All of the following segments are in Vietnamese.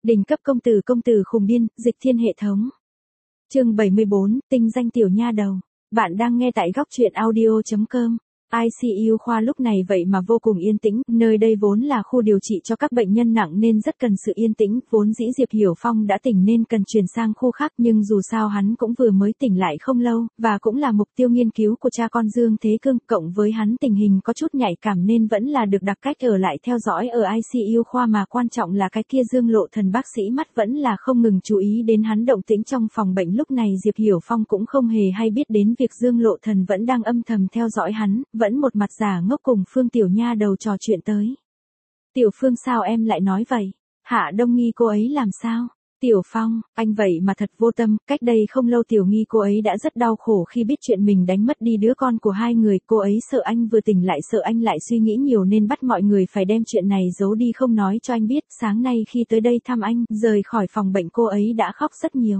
Đỉnh cấp công tử khùng điên, dịch thiên hệ thống. Chương 74, tinh danh tiểu nha đầu. Bạn đang nghe tại góc truyện audio.com. ICU khoa lúc này vậy mà vô cùng yên tĩnh, nơi đây vốn là khu điều trị cho các bệnh nhân nặng nên rất cần sự yên tĩnh, vốn dĩ Diệp Hiểu Phong đã tỉnh nên cần chuyển sang khu khác nhưng dù sao hắn cũng vừa mới tỉnh lại không lâu, và cũng là mục tiêu nghiên cứu của cha con Dương Thế Cương, cộng với hắn tình hình có chút nhạy cảm nên vẫn là được đặt cách ở lại theo dõi ở ICU khoa, mà quan trọng là cái kia Dương Lộ Thần bác sĩ mắt vẫn là không ngừng chú ý đến hắn động tĩnh trong phòng bệnh. Lúc này Diệp Hiểu Phong cũng không hề hay biết đến việc Dương Lộ Thần vẫn đang âm thầm theo dõi hắn, vẫn một mặt giả ngốc cùng Phương tiểu nha đầu trò chuyện tới. Tiểu Phương, sao em lại nói vậy? Hạ Đông Nghi cô ấy làm sao? Tiểu Phong, anh vậy mà thật vô tâm, cách đây không lâu Tiểu Nghi cô ấy đã rất đau khổ khi biết chuyện mình đánh mất đi đứa con của hai người, cô ấy sợ anh vừa tỉnh lại, sợ anh lại suy nghĩ nhiều nên bắt mọi người phải đem chuyện này giấu đi không nói cho anh biết. Sáng nay khi tới đây thăm anh, rời khỏi phòng bệnh cô ấy đã khóc rất nhiều.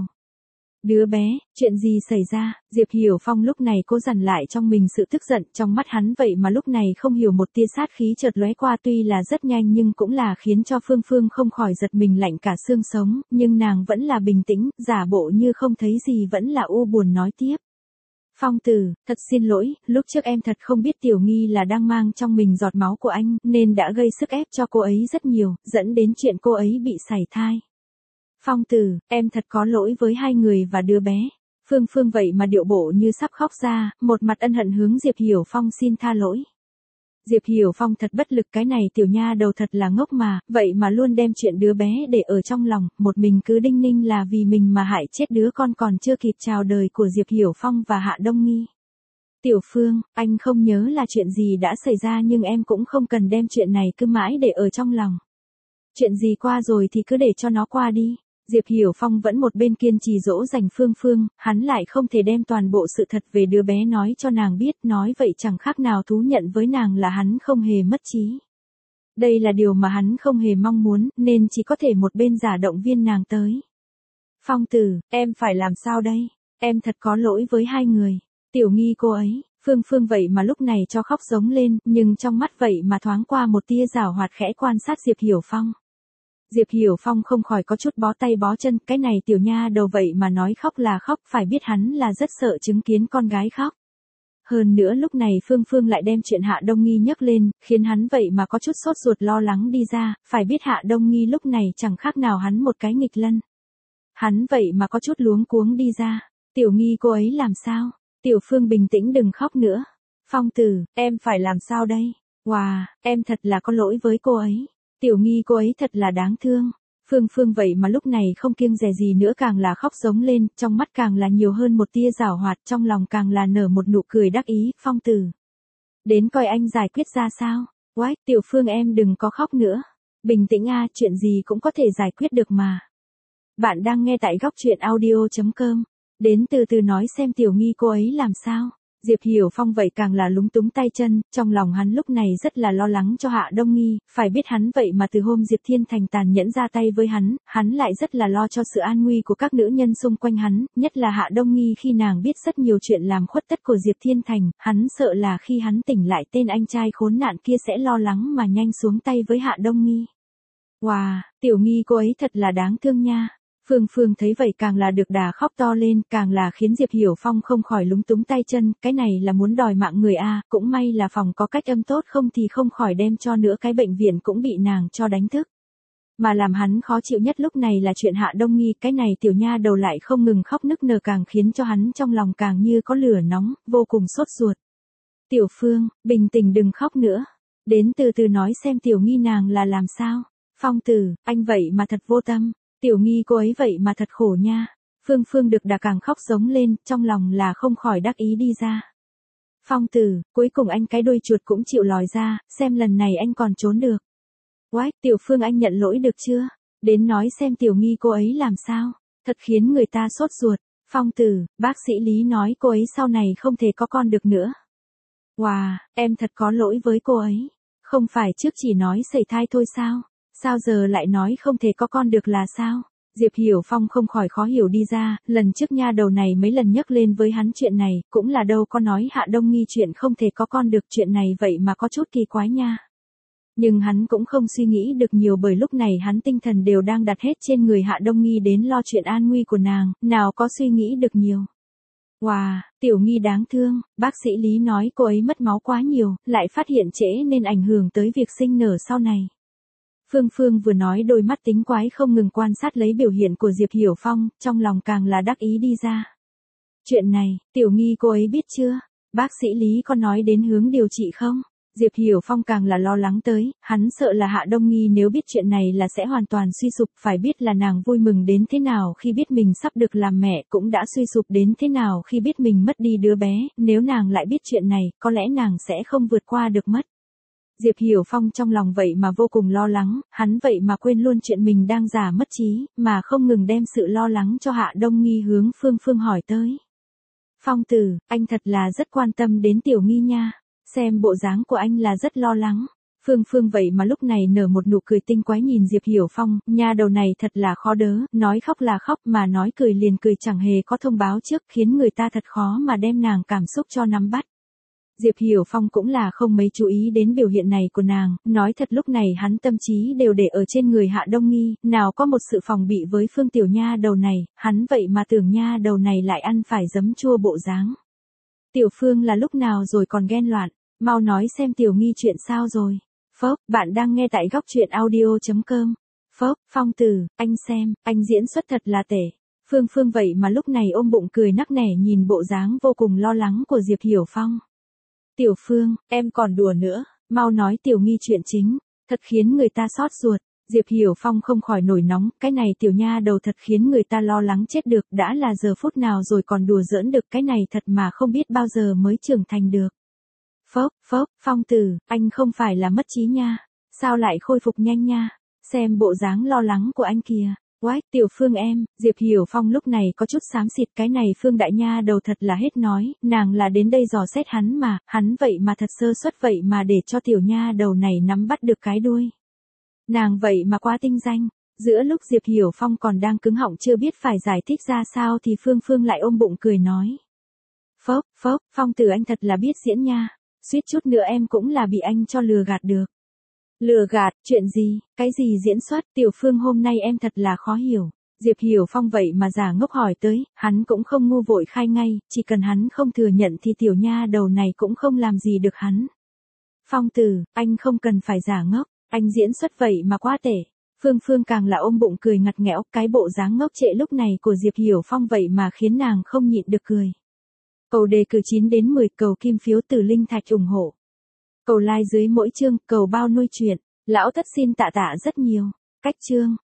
Đứa bé, chuyện gì xảy ra? Diệp Hiểu Phong lúc này cố dằn lại trong mình sự tức giận, trong mắt hắn vậy mà lúc này không hiểu một tia sát khí chợt lóe qua, tuy là rất nhanh nhưng cũng là khiến cho Phương Phương không khỏi giật mình lạnh cả xương sống, nhưng nàng vẫn là bình tĩnh, giả bộ như không thấy gì, vẫn là u buồn nói tiếp. Phong tử, thật xin lỗi, lúc trước em thật không biết Tiểu Nghi là đang mang trong mình giọt máu của anh, nên đã gây sức ép cho cô ấy rất nhiều, dẫn đến chuyện cô ấy bị sảy thai. Phong tử, em thật có lỗi với hai người và đứa bé. Phương Phương vậy mà điệu bộ như sắp khóc ra, một mặt ân hận hướng Diệp Hiểu Phong xin tha lỗi. Diệp Hiểu Phong thật bất lực, cái này tiểu nha đầu thật là ngốc mà, vậy mà luôn đem chuyện đứa bé để ở trong lòng, một mình cứ đinh ninh là vì mình mà hại chết đứa con còn chưa kịp chào đời của Diệp Hiểu Phong và Hạ Đông Nghi. Tiểu Phương, anh không nhớ là chuyện gì đã xảy ra nhưng em cũng không cần đem chuyện này cứ mãi để ở trong lòng. Chuyện gì qua rồi thì cứ để cho nó qua đi. Diệp Hiểu Phong vẫn một bên kiên trì dỗ dành Phương Phương, hắn lại không thể đem toàn bộ sự thật về đứa bé nói cho nàng biết, nói vậy chẳng khác nào thú nhận với nàng là hắn không hề mất trí. Đây là điều mà hắn không hề mong muốn, nên chỉ có thể một bên giả động viên nàng tới. Phong tử, em phải làm sao đây? Em thật có lỗi với hai người. Tiểu Nghi cô ấy, Phương Phương vậy mà lúc này cho khóc giống lên, nhưng trong mắt vậy mà thoáng qua một tia giảo hoạt, khẽ quan sát Diệp Hiểu Phong. Diệp Hiểu Phong không khỏi có chút bó tay bó chân, cái này tiểu nha đầu vậy mà nói khóc là khóc, phải biết hắn là rất sợ chứng kiến con gái khóc. Hơn nữa lúc này Phương Phương lại đem chuyện Hạ Đông Nghi nhấc lên, khiến hắn vậy mà có chút sốt ruột lo lắng đi ra, phải biết Hạ Đông Nghi lúc này chẳng khác nào hắn một cái nghịch lân. Hắn vậy mà có chút luống cuống đi ra, Tiểu Nghi cô ấy làm sao? Tiểu Phương bình tĩnh đừng khóc nữa. Phong tử, em phải làm sao đây? Wow, em thật là có lỗi với cô ấy. Tiểu Nghi cô ấy thật là đáng thương. Phương Phương vậy mà lúc này không kiêng dè gì nữa, càng là khóc giống lên, trong mắt càng là nhiều hơn một tia giảo hoạt, trong lòng càng là nở một nụ cười đắc ý. Phong tử, đến coi anh giải quyết ra sao. Quái, Tiểu Phương em đừng có khóc nữa. Bình tĩnh a, chuyện gì cũng có thể giải quyết được mà. Bạn đang nghe tại góc truyện audio.com. Đến từ từ nói xem Tiểu Nghi cô ấy làm sao. Diệp Hiểu Phong vậy càng là lúng túng tay chân, trong lòng hắn lúc này rất là lo lắng cho Hạ Đông Nghi, phải biết hắn vậy mà từ hôm Diệp Thiên Thành tàn nhẫn ra tay với hắn lại rất là lo cho sự an nguy của các nữ nhân xung quanh hắn, nhất là Hạ Đông Nghi khi nàng biết rất nhiều chuyện làm khuất tất của Diệp Thiên Thành, hắn sợ là khi hắn tỉnh lại tên anh trai khốn nạn kia sẽ lo lắng mà nhanh xuống tay với Hạ Đông Nghi. Wow, Tiểu Nghi cô ấy thật là đáng thương nha. Phương Phương thấy vậy càng là được đà khóc to lên, càng là khiến Diệp Hiểu Phong không khỏi lúng túng tay chân, cái này là muốn đòi mạng người a, cũng may là phòng có cách âm tốt, không thì không khỏi đem cho nữa cái bệnh viện cũng bị nàng cho đánh thức. Mà làm hắn khó chịu nhất lúc này là chuyện Hạ Đông Nghi, cái này tiểu nha đầu lại không ngừng khóc nức nở, càng khiến cho hắn trong lòng càng như có lửa nóng, vô cùng sốt ruột. Tiểu Phương, bình tĩnh đừng khóc nữa. Đến từ từ nói xem Tiểu Nghi nàng là làm sao. Phong tử, anh vậy mà thật vô tâm. Tiểu Nghi cô ấy vậy mà thật khổ nha. Phương Phương được đà càng khóc giống lên, trong lòng là không khỏi đắc ý đi ra. Phong tử, cuối cùng anh cái đuôi chuột cũng chịu lòi ra, xem lần này anh còn trốn được. Quái, Tiểu Phương anh nhận lỗi được chưa? Đến nói xem Tiểu Nghi cô ấy làm sao? Thật khiến người ta sốt ruột. Phong tử, bác sĩ Lý nói cô ấy sau này không thể có con được nữa. Wow, em thật có lỗi với cô ấy. Không phải trước chỉ nói sẩy thai thôi sao? Sao giờ lại nói không thể có con được là sao? Diệp Hiểu Phong không khỏi khó hiểu đi ra, lần trước nha đầu này mấy lần nhắc lên với hắn chuyện này, cũng là đâu có nói Hạ Đông Nghi chuyện không thể có con được, chuyện này vậy mà có chút kỳ quái nha. Nhưng hắn cũng không suy nghĩ được nhiều bởi lúc này hắn tinh thần đều đang đặt hết trên người Hạ Đông Nghi đến lo chuyện an nguy của nàng, nào có suy nghĩ được nhiều. Wow, Tiểu Nghi đáng thương, bác sĩ Lý nói cô ấy mất máu quá nhiều, lại phát hiện trễ nên ảnh hưởng tới việc sinh nở sau này. Phương Phương vừa nói đôi mắt tính quái không ngừng quan sát lấy biểu hiện của Diệp Hiểu Phong, trong lòng càng là đắc ý đi ra. Chuyện này, Tiểu Nghi cô ấy biết chưa? Bác sĩ Lý có nói đến hướng điều trị không? Diệp Hiểu Phong càng là lo lắng tới, hắn sợ là Hạ Đông Nghi nếu biết chuyện này là sẽ hoàn toàn suy sụp, phải biết là nàng vui mừng đến thế nào khi biết mình sắp được làm mẹ, cũng đã suy sụp đến thế nào khi biết mình mất đi đứa bé, nếu nàng lại biết chuyện này, có lẽ nàng sẽ không vượt qua được mất. Diệp Hiểu Phong trong lòng vậy mà vô cùng lo lắng, hắn vậy mà quên luôn chuyện mình đang già mất trí, mà không ngừng đem sự lo lắng cho Hạ Đông Nghi hướng Phương Phương hỏi tới. Phong tử, anh thật là rất quan tâm đến Tiểu Nghi nha. Xem bộ dáng của anh là rất lo lắng. Phương Phương vậy mà lúc này nở một nụ cười tinh quái nhìn Diệp Hiểu Phong, nha đầu này thật là khó đớ, nói khóc là khóc mà nói cười liền cười chẳng hề có thông báo trước khiến người ta thật khó mà đem nàng cảm xúc cho nắm bắt. Diệp Hiểu Phong cũng là không mấy chú ý đến biểu hiện này của nàng, nói thật lúc này hắn tâm trí đều để ở trên người Hạ Đông Nghi, nào có một sự phòng bị với Phương tiểu nha đầu này, hắn vậy mà tưởng nha đầu này lại ăn phải giấm chua bộ dáng. Tiểu Phương là lúc nào rồi còn ghen loạn, mau nói xem Tiểu Nghi chuyện sao rồi. Phốc, bạn đang nghe tại góc truyện audio.com. Phốc, Phong tử, anh xem, anh diễn xuất thật là tệ. Phương Phương vậy mà lúc này ôm bụng cười nắc nẻ nhìn bộ dáng vô cùng lo lắng của Diệp Hiểu Phong. Tiểu Phương, em còn đùa nữa, mau nói Tiểu Nghi chuyện chính, thật khiến người ta xót ruột. Diệp Hiểu Phong không khỏi nổi nóng, cái này tiểu nha đầu thật khiến người ta lo lắng chết được, đã là giờ phút nào rồi còn đùa giỡn được, cái này thật mà không biết bao giờ mới trưởng thành được. Phốc, Phong tử, anh không phải là mất trí nha, sao lại khôi phục nhanh nha, xem bộ dáng lo lắng của anh kìa. Oái, Tiểu Phương em, Diệp Hiểu Phong lúc này có chút xám xịt, cái này Phương đại nha đầu thật là hết nói, nàng là đến đây dò xét hắn mà, hắn vậy mà thật sơ suất vậy mà để cho tiểu nha đầu này nắm bắt được cái đuôi. Nàng vậy mà quá tinh danh. Giữa lúc Diệp Hiểu Phong còn đang cứng họng chưa biết phải giải thích ra sao thì Phương Phương lại ôm bụng cười nói. Phốc, Phong tử anh thật là biết diễn nha, suýt chút nữa em cũng là bị anh cho lừa gạt được. Lừa gạt, chuyện gì, cái gì diễn xuất, Tiểu Phương hôm nay em thật là khó hiểu. Diệp Hiểu Phong vậy mà giả ngốc hỏi tới, hắn cũng không ngu vội khai ngay, chỉ cần hắn không thừa nhận thì tiểu nha đầu này cũng không làm gì được hắn. Phong tử, anh không cần phải giả ngốc, anh diễn xuất vậy mà quá tệ. Phương Phương càng là ôm bụng cười ngặt nghẽo, cái bộ dáng ngốc trệ lúc này của Diệp Hiểu Phong vậy mà khiến nàng không nhịn được cười. Cầu đề cử 9 đến 10, cầu kim phiếu từ linh thạch ủng hộ. Cầu like dưới mỗi chương, cầu bao nuôi chuyện. Lão Tất xin tạ tạ rất nhiều. Cách chương.